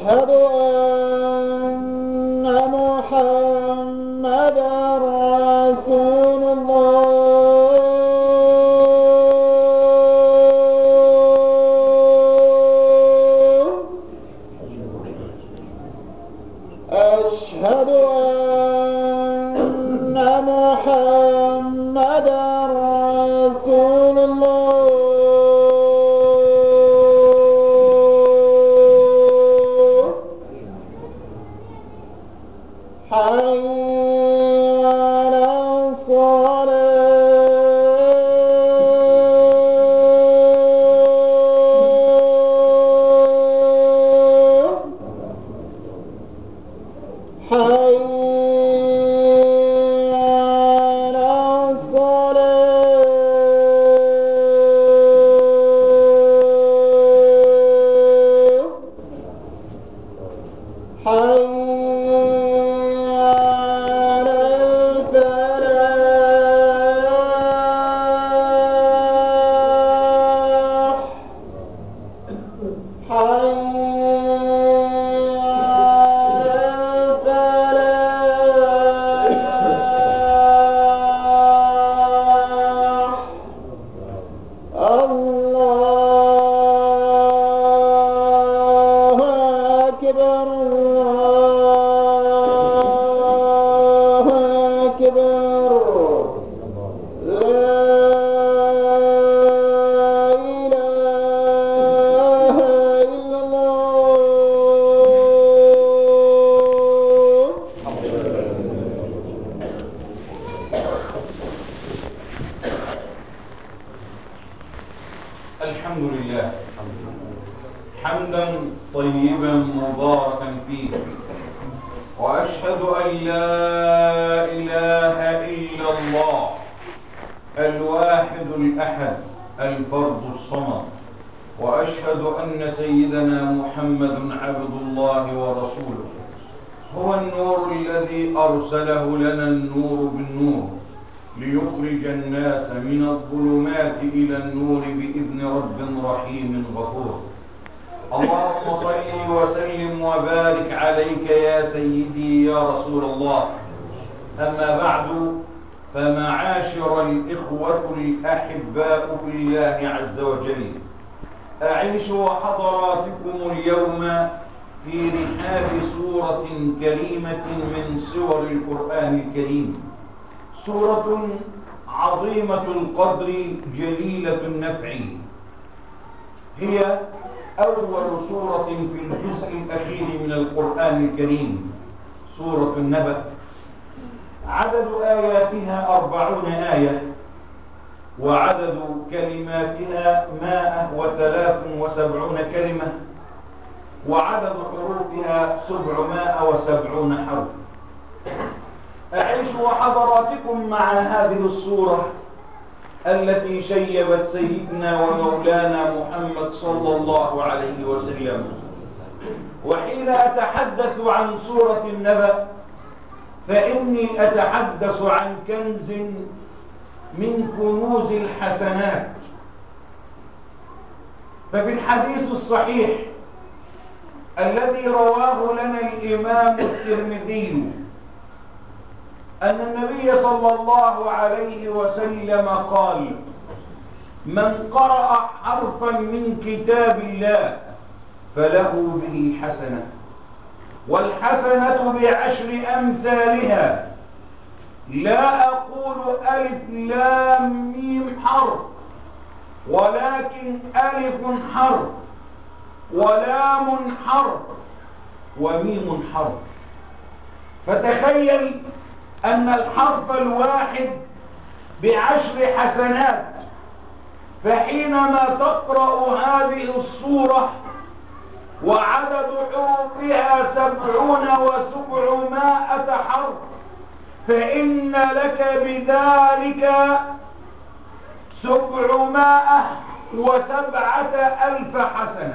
أشهد أن محمدًا رسول الله. أشهد أن محمدًا رسول الله. حي على الصلاة. حي على الصلاة. حي على الفلاح. حي على الفلاح. الله أكبر، الله أكبر. لا إله إلا الله. الحمد لله حمدا طيبا مباركا فيه، وأشهد أن لا إله إلا الله الواحد الأحد الفرد الصمد، وأشهد أن سيدنا محمد عبد الله ورسوله، هو النور الذي أرسله لنا النور بالنور ليخرج الناس من الظلمات إلى النور بإذن رب رحيم غفور. اللهم صل وسلم وبارك عليك يا سيدي يا رسول الله. أما بعد، فمعاشر الإخوة الأحباء في الله عز وجل، أعيش حضراتكم اليوم في رحاب سورة كريمة من سور القرآن الكريم، سورة عظيمة القدر جليلة النفع، هي أول سورة في الجزء الأخير من القرآن الكريم، سورة النبأ. عدد آياتها 40 آية، وعدد كلماتها 173 كلمة، وعدد حروفها 770 حرف. أعيش وحضراتكم مع هذه السورة التي شيبت سيدنا ومولانا محمد صلى الله عليه وسلم. وحين أتحدث عن سورة النبأ فإني أتحدث عن كنز من كنوز الحسنات. ففي الحديث الصحيح الذي رواه لنا الإمام الترمذي أن النبي صلى الله عليه وسلم قال: من قرأ حرفا من كتاب الله فله به حسنة، والحسنة بعشر أمثالها. لا أقول ألف لام ميم حرف، ولكن ألف حرف، ولام حرف، وميم حرف. فتخيل أن الحرف الواحد بعشر حسنات، فحينما تقرأ هذه السورة وعدد حروفها 70 و700 حرف، فإن لك بذلك 707,000 حسنة،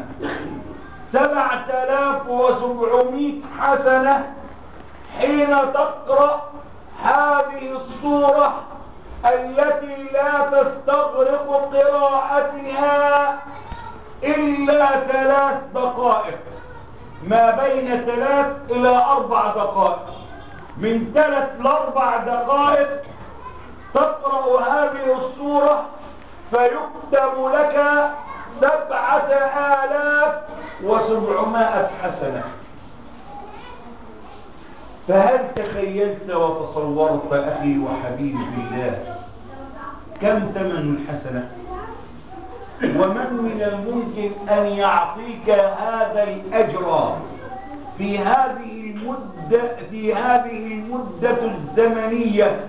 7700 حسنة حين تقرأ هذه السورة التي لا تستغرق قراءتها إلا 3 دقائق. ما بين 3 إلى 4 دقائق، من 3 ل4 دقائق تقرأ هذه السورة فيكتب لك 7700 حسنة. فهل تخيلت وتصورت أخي وحبيبي في الله كم ثمن الحسنة؟ ومن من الممكن أن يعطيك هذا الأجر في هذه المدة الزمنية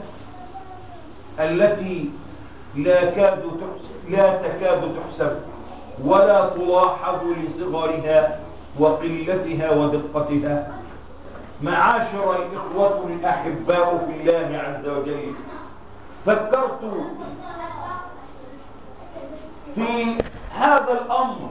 التي لا تكاد تحسب ولا تلاحظ لصغرها وقلتها ودقتها؟ معاشر الإخوة الأحباء في الله عز وجل، فكرت في هذا الأمر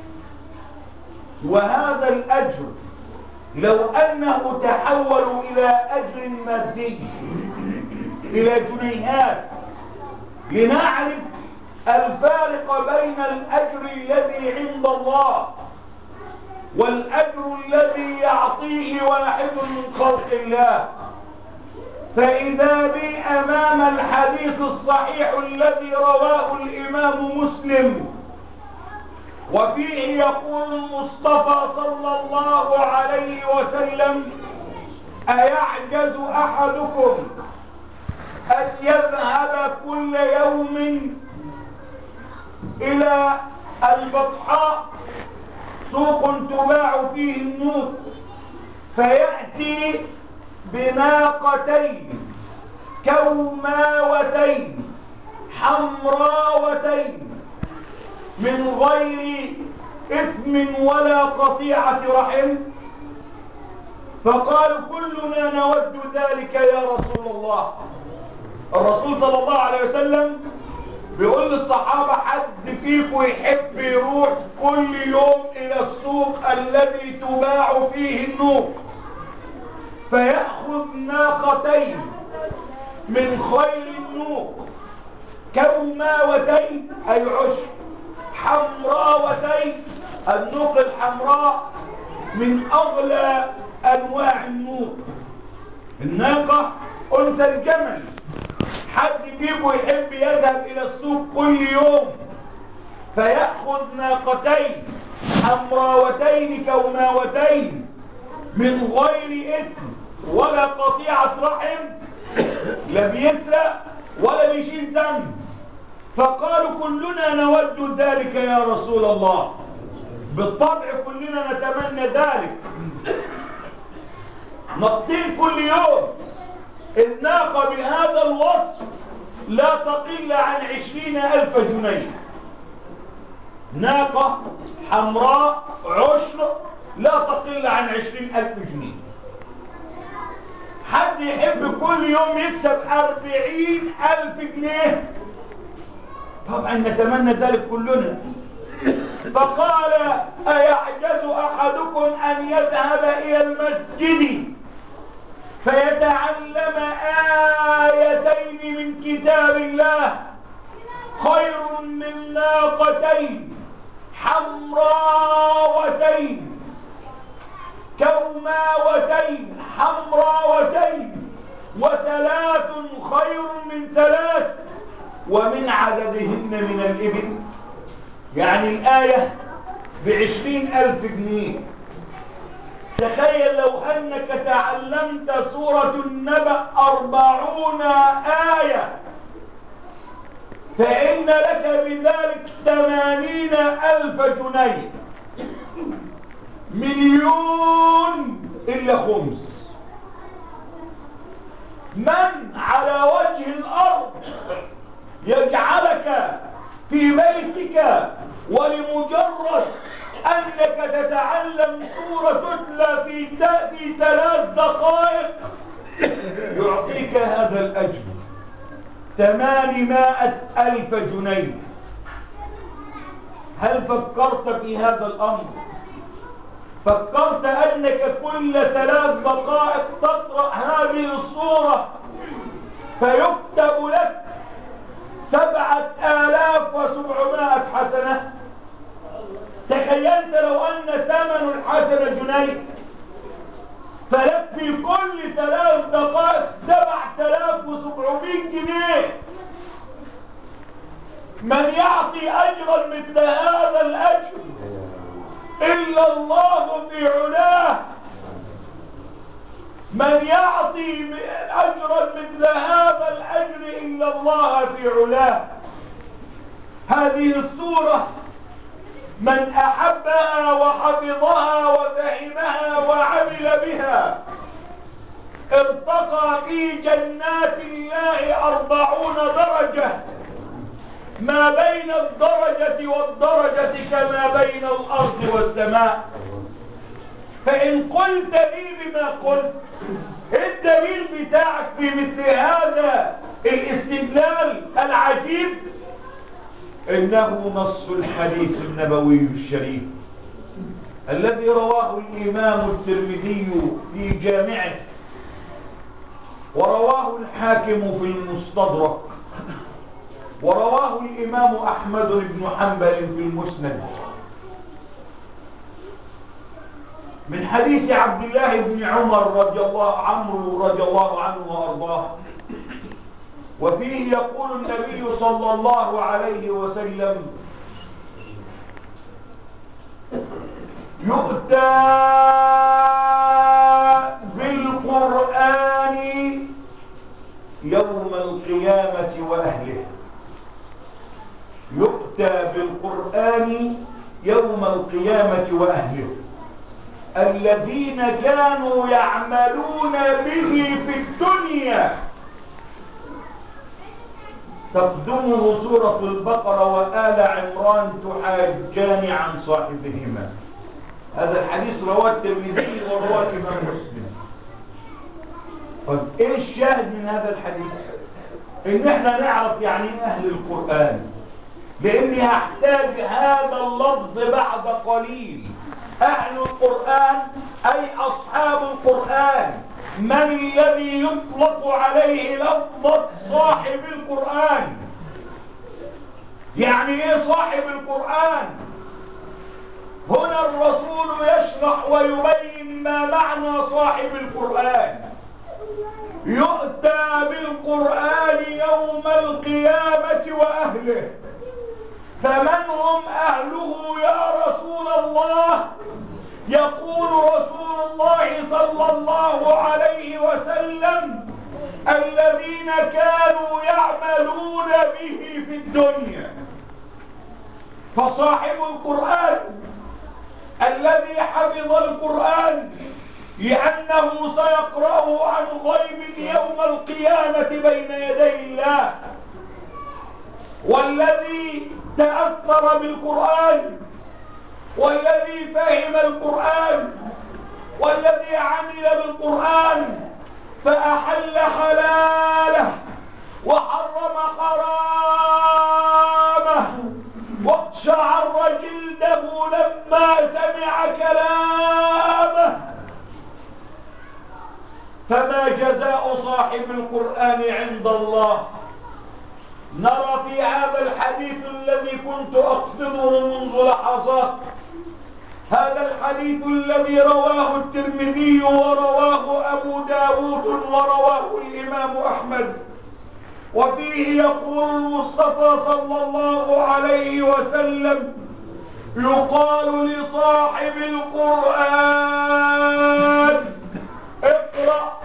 وهذا الأجر لو أنه تحول إلى أجر مادي، إلى جنيهات، لنعرف الفارق بين الأجر الذي عند الله والأجر الذي يعطيه واحد من خلق الله. فإذا بي أمام الحديث الصحيح الذي رواه الإمام مسلم، وفيه يقول المصطفى صلى الله عليه وسلم: أيعجز أحدكم أن يذهب كل يوم إلى البطحاء، سوق تباع فيه النوق، فيأتي بناقتين كوماوتين حمراوتين من غير إثم ولا قطيعة رحم؟ فقالوا: كلنا نود ذلك يا رسول الله. الرسول صلى الله عليه وسلم بيقول للصحابة: حد فيكم يحب يروح كل يوم إلى السوق الذي تباع فيه النوق فيأخذ ناقتين من خير النوق كوماوتين أي عشر، حمراوتين، النوق الحمراء من أغلى أنواع النوق، الناقة أنثى الجمل. حد فيكم يحب يذهب إلى السوق كل يوم فيأخذ ناقتين حمراوتين كوماوتين من غير إثم ولا قطيعة رحم، لا بيسرق ولا بيشيل ذنب؟ فقالوا: كلنا نود ذلك يا رسول الله. بالطبع كلنا نتمنى ذلك، نقتين كل يوم. الناقة بهذا الوصف لا تقل عن 20,000 جنيه، ناقة حمراء عشر لا تقل عن 20,000 جنيه. حد يحب كل يوم يكسب 40,000 جنيه؟ طبعا نتمنى ذلك كلنا. فقال: أيعجز أحدكم أن يذهب إلى المسجد فيتعلم آيتين من كتاب الله خير من ناقتين حمراوتين كوماوتين حمراوتين، وثلاث خير من ثلاث، ومن عددهن من الإبل. يعني الآية ب20,000 جنيه. تخيل لو أنك تعلمت سورة النبأ 40 آية، فإن لك بذلك 80,000 جنيه، 1,000,000 إلا خمس. من على وجه الأرض يجعلك في بيتك ولمجرد أنك تتعلم سورة تتلى في 3 دقائق يعطيك هذا الأجر 800,000 جنيه؟ هل فكرت في هذا الأمر؟ فكرت أنك كل 3 دقائق تقرأ هذه السورة فيكتب لك 7,700 حسنة؟ تخيلت لو أن ثمن الحسنة جنيه، فلك في كل 3 دقائق 7700 جنيه. من يعطي أجرا مثل هذا الأجر إلا الله في علاه. من يعطي أجرا مثل هذا الأجر إلا الله في علاه. هذه السورة من أحبها وحفظها وفهمها وعمل بها ارتقى في جنات الله 40 درجة، ما بين الدرجة والدرجة كما بين الأرض والسماء. فإن قلت لي بما قلت، الدليل بتاعك في مثل هذا الاستدلال العجيب إنه نص الحديث النبوي الشريف الذي رواه الإمام الترمذي في جامعه، ورواه الحاكم في المستدرك، ورواه الإمام أحمد بن حنبل في المسند من حديث عبد الله بن عمر رضي الله عنه وأرضاه. وفيه يقول النبي صلى الله عليه وسلم: يؤتى بالقرآن يوم القيامة وأهله. يؤتى بالقرآن يوم القيامة وأهله الذين كانوا يعملون به في الدنيا. تقدمه سورة البقرة وآل عمران تحاجان عن صاحبهما. هذا الحديث رواه الترمذي ورواه الإمام مسلم. طيب ايه الشاهد من هذا الحديث؟ ان احنا نعرف يعني اهل القرآن، لاني هحتاج هذا اللفظ بعد قليل. اهل القرآن اي اصحاب القرآن. من الذي يطلق عليه لفظة صاحب القرآن؟ يعني ايه صاحب القرآن؟ هنا الرسول يشرح ويبين ما معنى صاحب القرآن. يؤتى بالقرآن يوم القيامة وأهله. فمن هم أهله يا رسول الله؟ يقول رسول الله صلى الله عليه وسلم: الذين كانوا يعملون به في الدنيا. فصاحب القرآن الذي حفظ القرآن لأنه سيقرأه عن غيب يوم القيامة بين يدي الله، والذي تأثر بالقرآن، والذي فهم القرآن، والذي عمل بالقرآن، فأحل حلاله وحرم حرامه، واقشعر جلده لما سمع كلامه. فما جزاء صاحب القرآن عند الله؟ نرى في هذا الحديث الذي كنت أقصده منذ لحظات، هذا الحديث الذي رواه الترمذي ورواه أبو داود ورواه الإمام أحمد، وفيه يقول المصطفى صلى الله عليه وسلم: يقال لصاحب القرآن اقرأ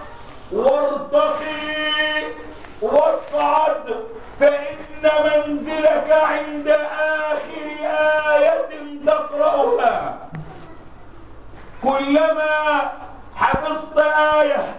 وارتقي واصعد، فإن منزلك عند آخر آية تقرأها. كلما حفظت آية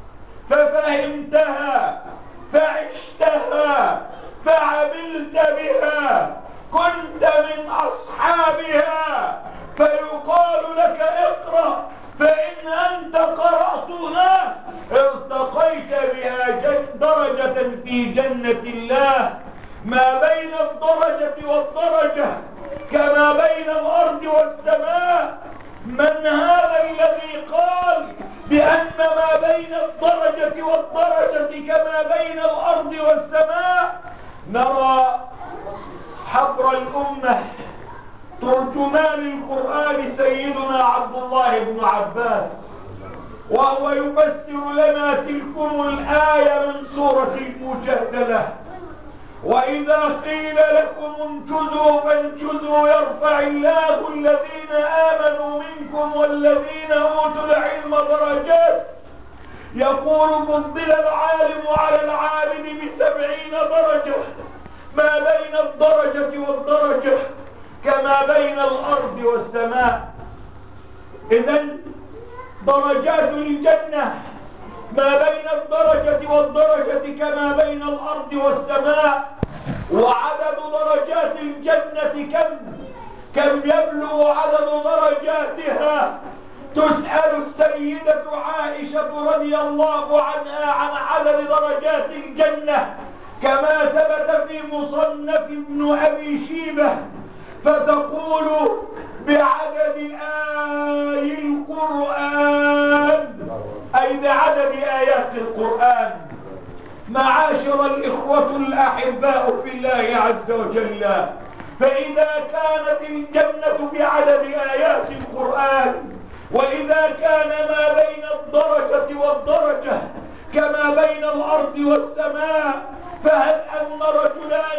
ففهمتها فعشتها فعملت بها كنت من أصحابها، فيقال لك اقرأ، فإن أنت قرأتها ارتقيت بها درجة في جنة الله، ما بين الدرجة والدرجة كما بين الأرض والسماء. من هذا الذي قال بأن ما بين الدرجة والدرجة كما بين الأرض والسماء؟ نرى حبر الأمة ترجمان القرآن سيدنا عبد الله بن عباس، وهو يفسر لنا تلكم الآية من سورة المجادلة: وإذا قيل لكم انشزوا فانشزوا يرفع الله الذين آمنوا منكم والذين أوتوا العلم درجات. يقول فضل العالم على العابد ب70 درجة، ما بين الدرجة والدرجة كما بين الأرض والسماء. إذن درجات الجنة ما بين الدرجة والدرجة كما بين الأرض والسماء. وعدد درجات الجنة كم يبلغ عدد درجاتها؟ تسأل السيدة عائشة رضي الله عنها عن عدد درجات الجنة كما ثبت في مصنف ابن أبي شيبة، فتقول: بعدد آي القرآن، أي بعدد آيات القرآن. معاشر الإخوة الأحباء في الله عز وجل، فإذا كانت الجنة بعدد آيات القرآن، وإذا كان ما بين الدرجة والدرجة كما بين الأرض والسماء، فهل أن رجلان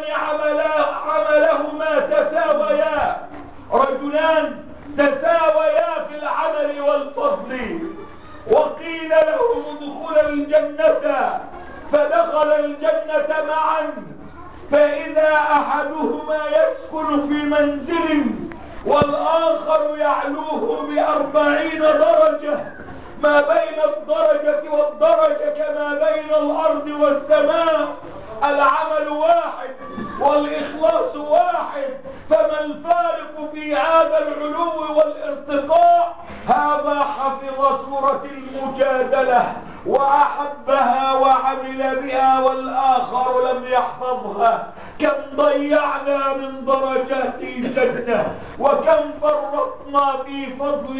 عملهما تساويا، رجلان تساويا في العمل والفضل، وقيل لهم ادخلا الجنة فدخل الجنة معا، فإذا أحدهما يسكن في منزل والآخر يعلوه ب40 درجة، ما بين الدرجة والدرجة كما بين الأرض والسماء، العمل واحد والإخلاص واحد، فما الفارق في هذا العلو والارتقاء؟ هذا حفظ سورة المجادلة وأحبها وعمل بها، والآخر لم يحفظها. كم ضيعنا من درجات الجنة، وكم فرطنا في فضل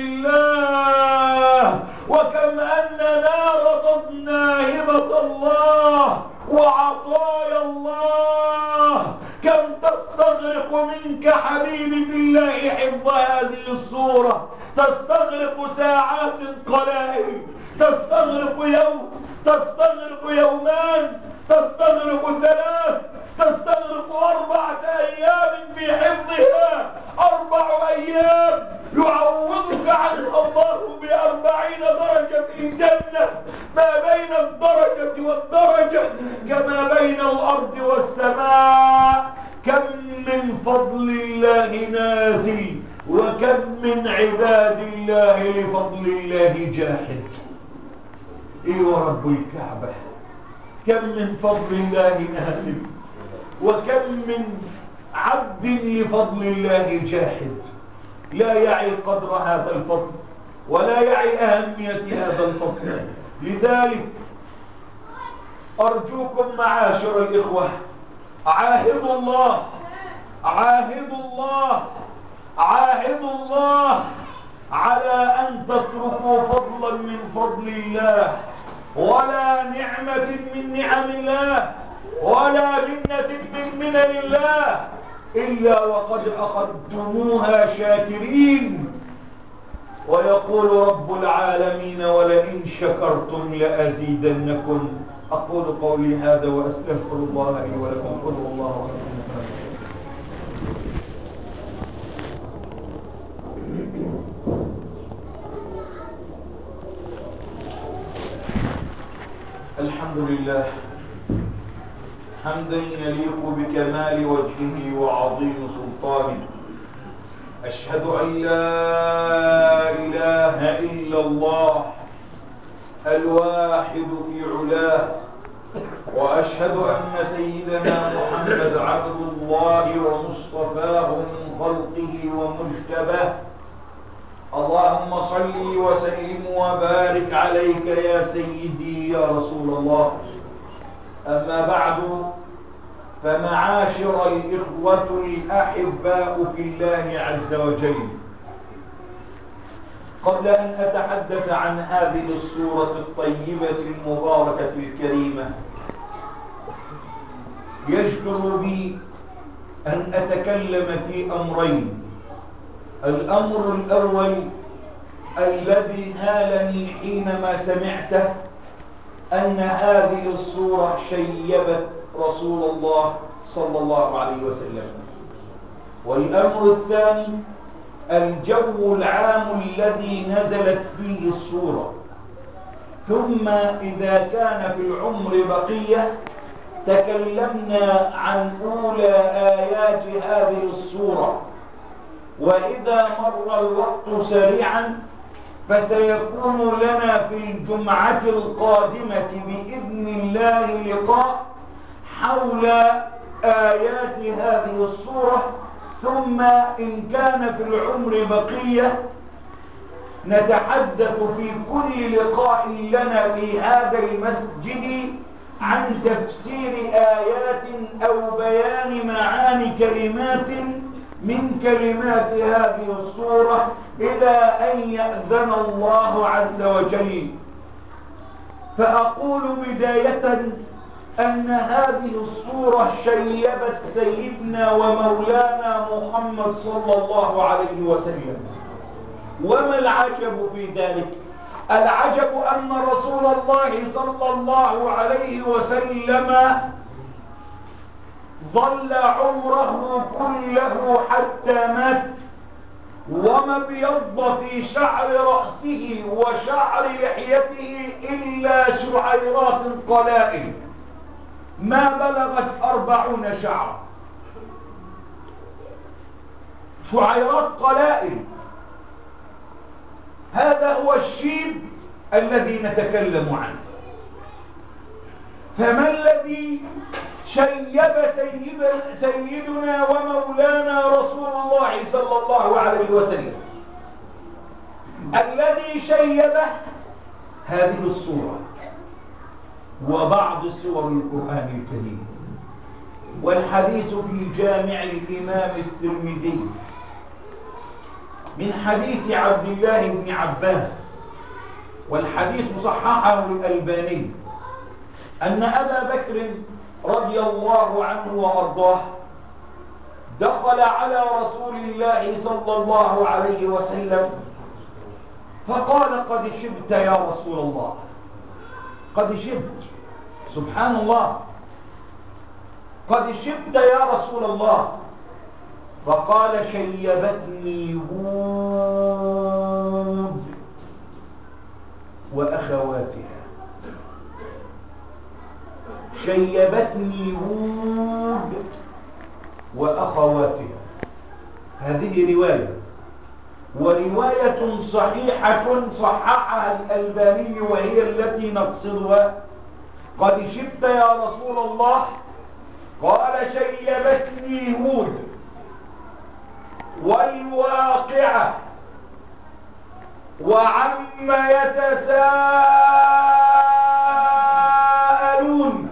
الله، وكم أننا رفضنا هبة الله وعطايا الله. كم تستغرق منك حبيبي بالله حفظ هذه الصورة؟ تستغرق ساعات قلائل، تستغرق يوم، تستغرق يومان، تستغرق 3، تستغرق 4 أيام في حفظها. 4 أيام يعوضك عنها الله ب40 درجة في الجنة، ما بين الدرجة والدرجة كما بين الأرض والسماء. كم من فضل الله نازل، وكم من عباد الله لفضل الله جاحد. ايوه رب الكعبة، كم من فضل الله نازل، وكم من عبد لفضل الله جاحد، لا يعي قدر هذا الفضل ولا يعي أهمية هذا الفضل. لذلك أرجوكم معاشر الإخوة، عاهدوا الله، عاهدوا الله، عاهدوا الله على أن تتركوا فضلا من فضل الله، ولا نعمة من نعم الله، ولا منة من منن الله إلا وقد أخذتموها شاكرين. ويقول رب العالمين: ولئن شكرتم لأزيدنكم. أقول قولي هذا وأستغفر الله لي ولكم. قولوا الله أكبر. الحمد لله حمدا يليق بكمال وجهه وعظيم سلطانه. أشهد أن لا إله إلا الله الواحد في علاه، وأشهد أن سيدنا محمد عبد الله ومصطفاه من خلقه ومجتباه. اللهم صل وسلم وبارك عليك يا سيدي يا رسول الله. أما بعد، فمعاشر الإخوة الأحباء في الله عز وجل، قبل أن أتحدث عن هذه السورة الطيبة المباركة الكريمة، يجدر بي أن أتكلم في أمرين. الأمر الأول الذي هالني حينما سمعته أن هذه الصورة شيبت رسول الله صلى الله عليه وسلم. والأمر الثاني الجو العام الذي نزلت فيه الصورة. ثم إذا كان في العمر بقية تكلمنا عن أولى آيات هذه الصورة. وإذا مر الوقت سريعا فسيكون لنا في الجمعة القادمة بإذن الله لقاء حول آيات هذه الصورة. ثم إن كان في العمر بقية نتحدث في كل لقاء لنا في هذا المسجد عن تفسير آيات أو بيان معاني كلمات من كلمات هذه الصورة إلى أن يأذن الله عز وجل. فأقول بداية أن هذه الصورة شيبت سيدنا ومولانا محمد صلى الله عليه وسلم. وما العجب في ذلك؟ العجب أن رسول الله صلى الله عليه وسلم ظل عمره كله حتى مات وما ابيض في شعر رأسه وشعر لحيته إلا شعيرات قلائل ما بلغت 40 شعر، شعيرات قلائل. هذا هو الشيب الذي نتكلم عنه. فما الذي شيب سيدنا ومولانا رسول الله صلى الله عليه وسلم؟ الذي شيبه هذه الصورة وبعض سور القرآن الكريم. والحديث في جامع الإمام الترمذي من حديث عبد الله بن عباس، والحديث صححه الألباني، أن أبا بكر رضي الله عنه وأرضاه دخل على رسول الله صلى الله عليه وسلم فقال: قد شبت يا رسول الله، قد شبت. سبحان الله، قد شبت يا رسول الله. فقال: شيبتني هود وأخواتها. شيبتني هود وأخواتها. هذه رواية، ورواية صحيحة صححها الألباني وهي التي نقصدها: قد شبت يا رسول الله. قال: شيبتني هود والواقعة وعما يتساءلون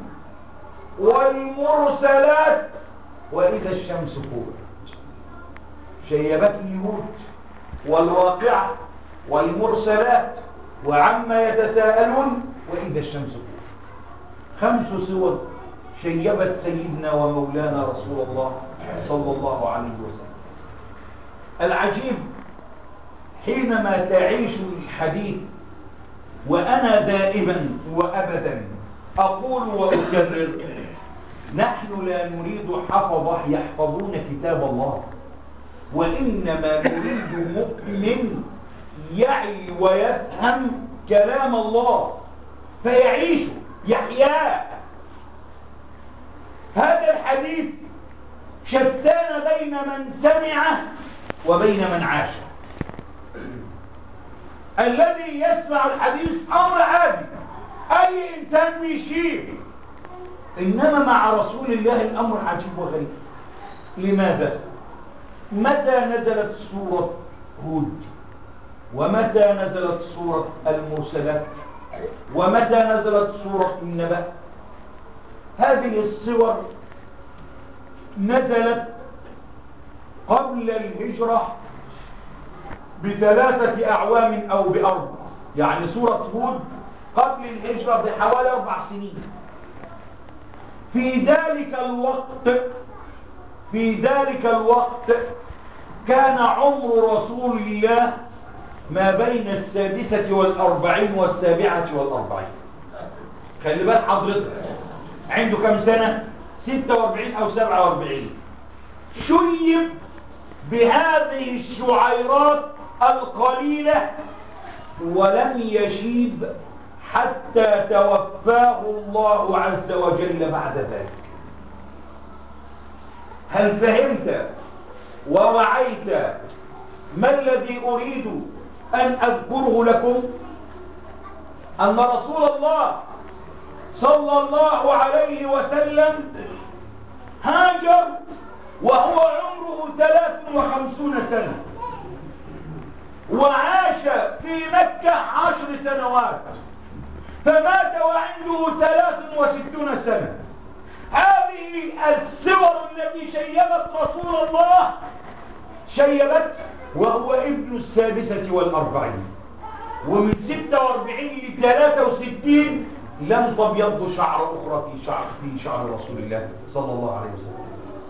والمرسلات وإذا الشمس كورت. شيبتني هود والواقعة والمرسلات وعما يتساءلون وإذا الشمس كورت. 5 سور شيبت سيدنا ومولانا رسول الله صلى الله عليه وسلم. العجيب حينما تعيش الحديث، وأنا دائما وأبدا أقول وأكرر: نحن لا نريد حفظة يحفظون كتاب الله، وإنما نريد مؤمن يعي ويفهم كلام الله فيعيشه يحياه. هذا الحديث شتان بين من سمعه وبين من عاشه. الذي يسمع الحديث أمر عادي، أي إنسان بيشير، إنما مع رسول الله الأمر عجيب وغريب. لماذا؟ متى نزلت سورة هود؟ ومتى نزلت سورة المرسلات؟ ومتى نزلت سورة النبأ؟ هذه السور نزلت قبل الهجرة ب3 أعوام أو ب4. يعني سورة هود قبل الهجرة بحوالي 4 سنين. في ذلك الوقت كان عمر رسول الله ما بين 46 و47. خلي بال حضرتك، عنده كم سنة؟ 46 أو 47. شيب بهذه الشعيرات القليلة ولم يشيب حتى توفاه الله عز وجل بعد ذلك. هل فهمت ووعيت ما الذي أريد أن أذكره لكم؟ أن رسول الله صلى الله عليه وسلم هاجر وهو عمره 53 سنة، وعاش في مكة 10 سنوات، فمات وعنده 63 سنة. هذه الصور التي شيبت رسول الله شيبت وهو ابن 46، ومن 46 ل 63 لم تبيض شعر أخرى في شعر رسول الله صلى الله عليه وسلم.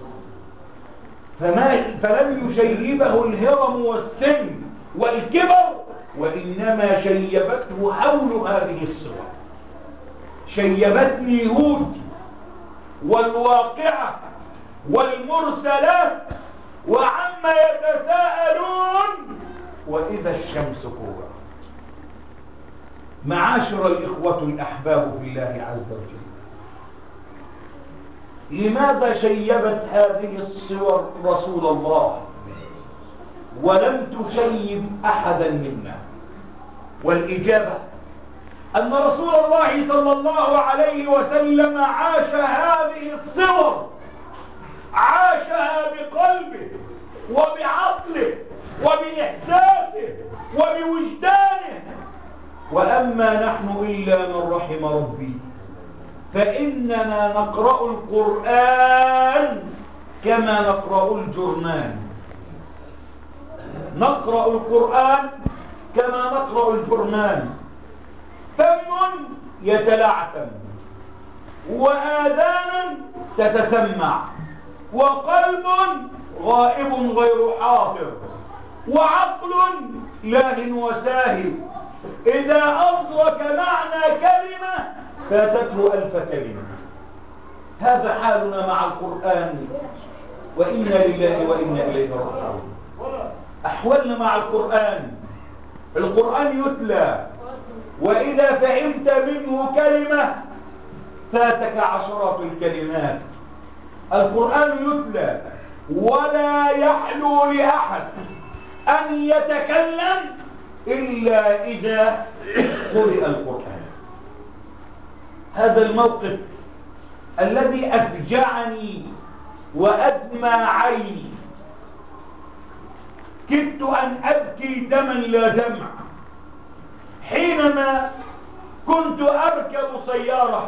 فلم يشيبه الهرم والسن والكبر، وإنما شيبته حول هذه الصور. شيبتني هود والواقعة والمرسلات وعما يتساءلون وإذا الشمس كورت. معاشر الإخوة الأحباب في الله عز وجل، لماذا شيبت هذه الصور رسول الله ولم تشيب أحدا منا؟ والإجابة أن رسول الله صلى الله عليه وسلم عاش هذه الصور، عاشها بقلبه وبعقله وبإحساسه وبوجدانه. وأما نحن إلا من رحم ربي، فإننا نقرأ القرآن كما نقرأ الجرنان. نقرأ القرآن كما نقرأ الجرنان، فم يتلعثم وآذان تتسمع وقلب غائب غير حاضر وعقل لاهٍ وساهٍ. إذا أدرك معنى كلمة فاتته 1000 كلمة. هذا حالنا مع القرآن، وإنا لله وإنا إليه راجعون. أحوالنا مع القرآن يتلى، وإذا فهمت منه كلمة فاتك عشرات الكلمات. القرآن يتلى ولا يحلو لأحد أن يتكلم إلا إذا قرئ القرآن. هذا الموقف الذي أفجعني وأدمى عيني، كدت أن أبكي دما لا دمع، حينما كنت أركب سيارة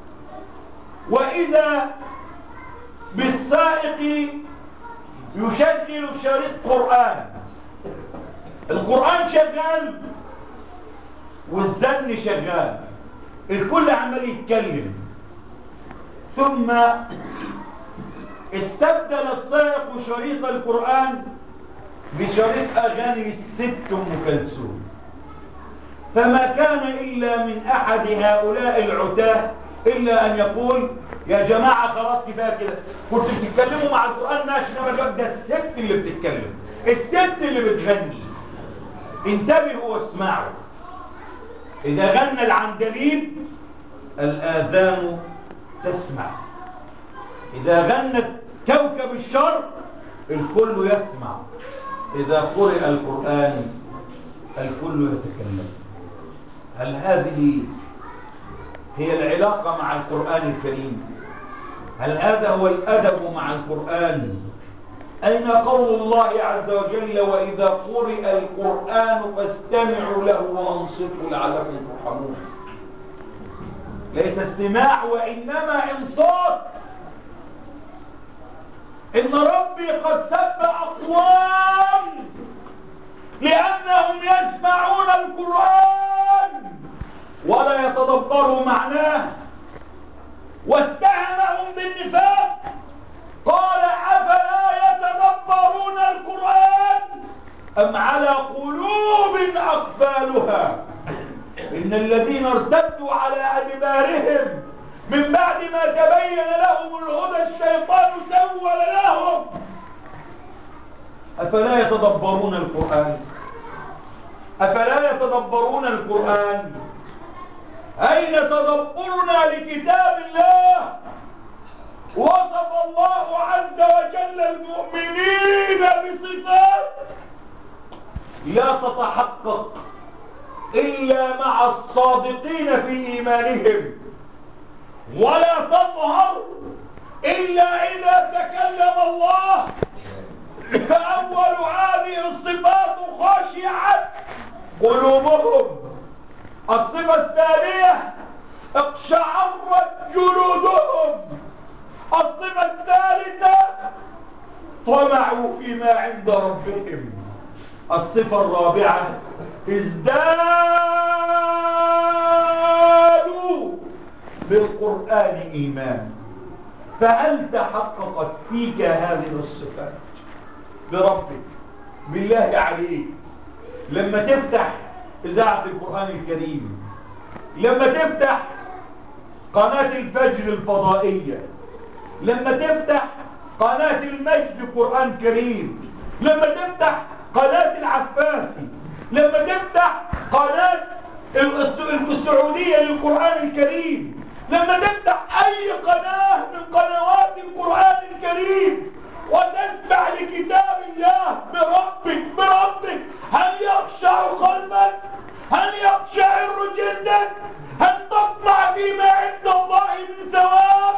وإذا بالسائق يشغل شريط قرآن. القرآن شغال والزن شغال، الكل عمال يتكلم. ثم استبدل السائق شريط القرآن بشريط أغاني الست أم كلثوم، فما كان إلا من أحد هؤلاء العتاه إلا أن يقول يا جماعة خلاص كفاية كده، كنتوا بتتكلموا مع القرآن ماشي، إنما ده الست اللي بتتكلم، الست اللي بتغني. انتبهوا واسمعوا، إذا غنى العندليب الآذان تسمع، إذا غنت كوكب الشرق الكل يسمع، إذا قرئ القرآن الكل يتكلم. هل هذه هي العلاقة مع القرآن الكريم؟ هل هذا هو الأدب مع القرآن؟ أين قول الله عز وجل وإذا قرئ القرآن فاستمعوا له وأنصتوا لعلكم ترحمون؟ ليس استماع وإنما إنصات. إن ربي قد سب أقوام لأنهم يسمعون القرآن ولا يتدبروا معناه، واتهمهم بالنفاق. قال أفلا يتدبرون القرآن أم على قلوب أقفالها. إن الذين ارتدوا على أدبارهم من بعد ما تبين لهم الهدى الشيطان سول لهم. أفلا يتدبرون القرآن؟ أفلا يتدبرون القرآن؟ أين تدبرنا لكتاب الله؟ وصف الله عز وجل المؤمنين بصفات لا تتحقق إلا مع الصادقين في إيمانهم، ولا تظهر إلا إذا تكلم الله. فأول هذه الصفات خاشعت قلوبهم. الصفة الثانية اقشعرت جلودهم. الصفة الثالثة طمعوا فيما عند ربهم. الصفة الرابعة ازدادوا بالقرآن إيمان. فهل تحققت فيك هذه الصفات بربك؟ بالله عليك لما تفتح إذاعة القرآن الكريم، لما تفتح قناة الفجر الفضائية، لما تفتح قناة المجد قرآن كريم، لما تفتح قناة العفاسي، لما تفتح قناة السعودية للقرآن الكريم، لما تفتح أي قناة من قنوات القرآن الكريم وتسمع لكتاب الله بربك هل يخشع قلبك؟ هل يقشعر جلدك؟ هل تطمع فيما عند الله من ثواب؟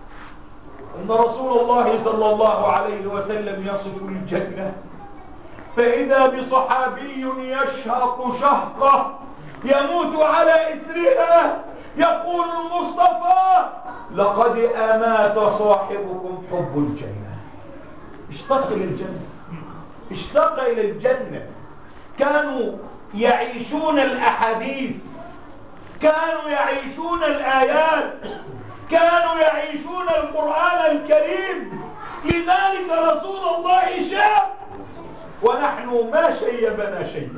إن رسول الله صلى الله عليه وسلم يصف الجنة فإذا بصحابي يشهق شهقة يموت على إثرها، يقول المصطفى لقد أمات صاحبكم حب الجنة. اشتاق إلى الجنة، اشتاق إلى الجنة. كانوا يعيشون الأحاديث، كانوا يعيشون الآيات، كانوا يعيشون القرآن الكريم. لذلك رسول الله شاب ونحن ما شيبنا شيئا.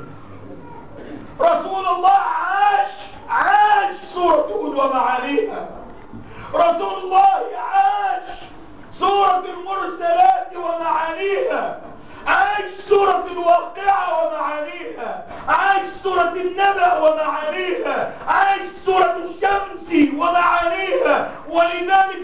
رسول الله عاش سورة هود ومعانيها. رسول الله عاش سورة المرسلات ومعانيها، عاش سورة الواقعة ومعانيها، عاش سورة النبأ ومعانيها، عاش سورة الشمس ومعانيها. ولذلك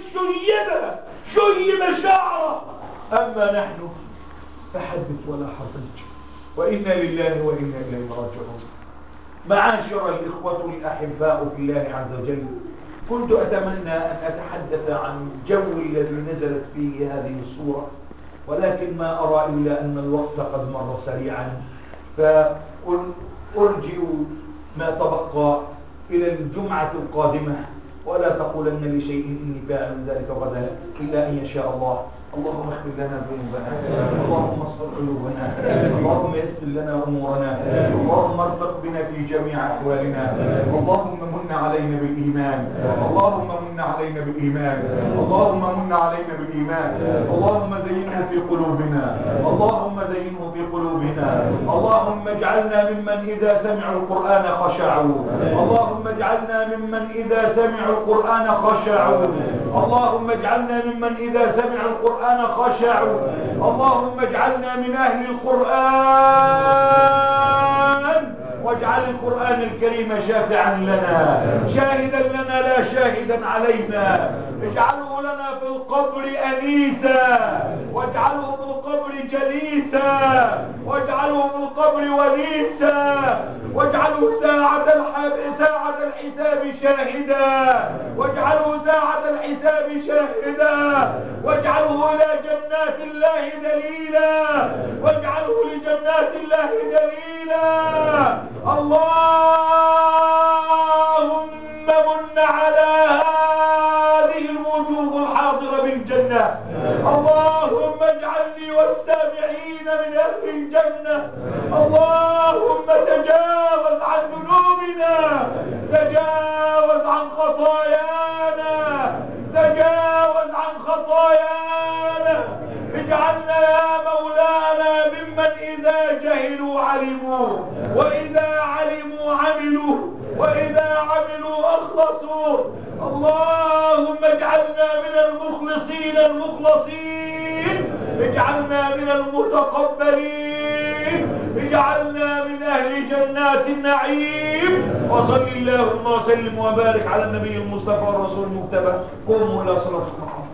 شيب شعره. أما نحن فحدث ولا حرج، وإنا لله وإنا إليه راجعون. معاشر الإخوة الأحباء في الله عز وجل، كنت أتمنى أن أتحدث عن الجو الذي نزلت فيه هذه الصورة، ولكن ما أرى إلا أن الوقت قد مر سريعا، فأرجئ ما تبقى إلى الجمعة القادمة، ولا تقولن لشيء إني فاعل ذلك غدا إلا أن يشاء الله. اللهم اغفر لنا ذنوبنا، اللهم اصفر قلوبنا، اللهم يسر لنا امورنا، اللهم ارفق بنا في جميع احوالنا، اللهم من علينا بالايمان، اللهم من علينا بالايمان، اللهم من علينا بالايمان، اللهم زينه في قلوبنا، اللهم زينه في قلوبنا، اللهم اجعلنا ممن اذا سمعوا القران خشعوا، اللهم اجعلنا ممن اذا سمعوا القران خشعوا، اللهم اجعلنا ممن اذا سمعوا القرآن خشعوا، اللهم اجعلنا من أهل القرآن، واجعل القرآن الكريم شافعا لنا، شاهدا لنا لا شاهدا علينا، اجعله لنا في القبر أنيسا، واجعله في القبر جليسا، واجعله في القبر ونيسا، واجعله ساعة الحساب شاهدا، واجعله ساعة الحساب شاهدا، واجعله إلى جنات الله دليلا، واجعله لجنات الله دليلا. اللهم من على هذه الوجوه الحاضرة بالجنة، اللهم اجعلني والسامعين من أهل الجنة. اللهم تجاوز عن ذنوبنا، تجاوز عن خطايانا، تجاوز عن خطايانا. اجعلنا يا مولانا ممن إذا جهلوا وإذا علموا عملوا وإذا عملوا أخلصوا. اللهم اجعلنا من المخلصين المخلصين، اجعلنا من المتقبلين، اجعلنا من أهل جنات النعيم. وصل اللهم وسلم وبارك على النبي المصطفى والرسول المجتبى. قوموا إلى صلاتكم.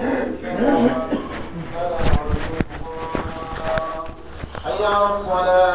حي على الصلاة.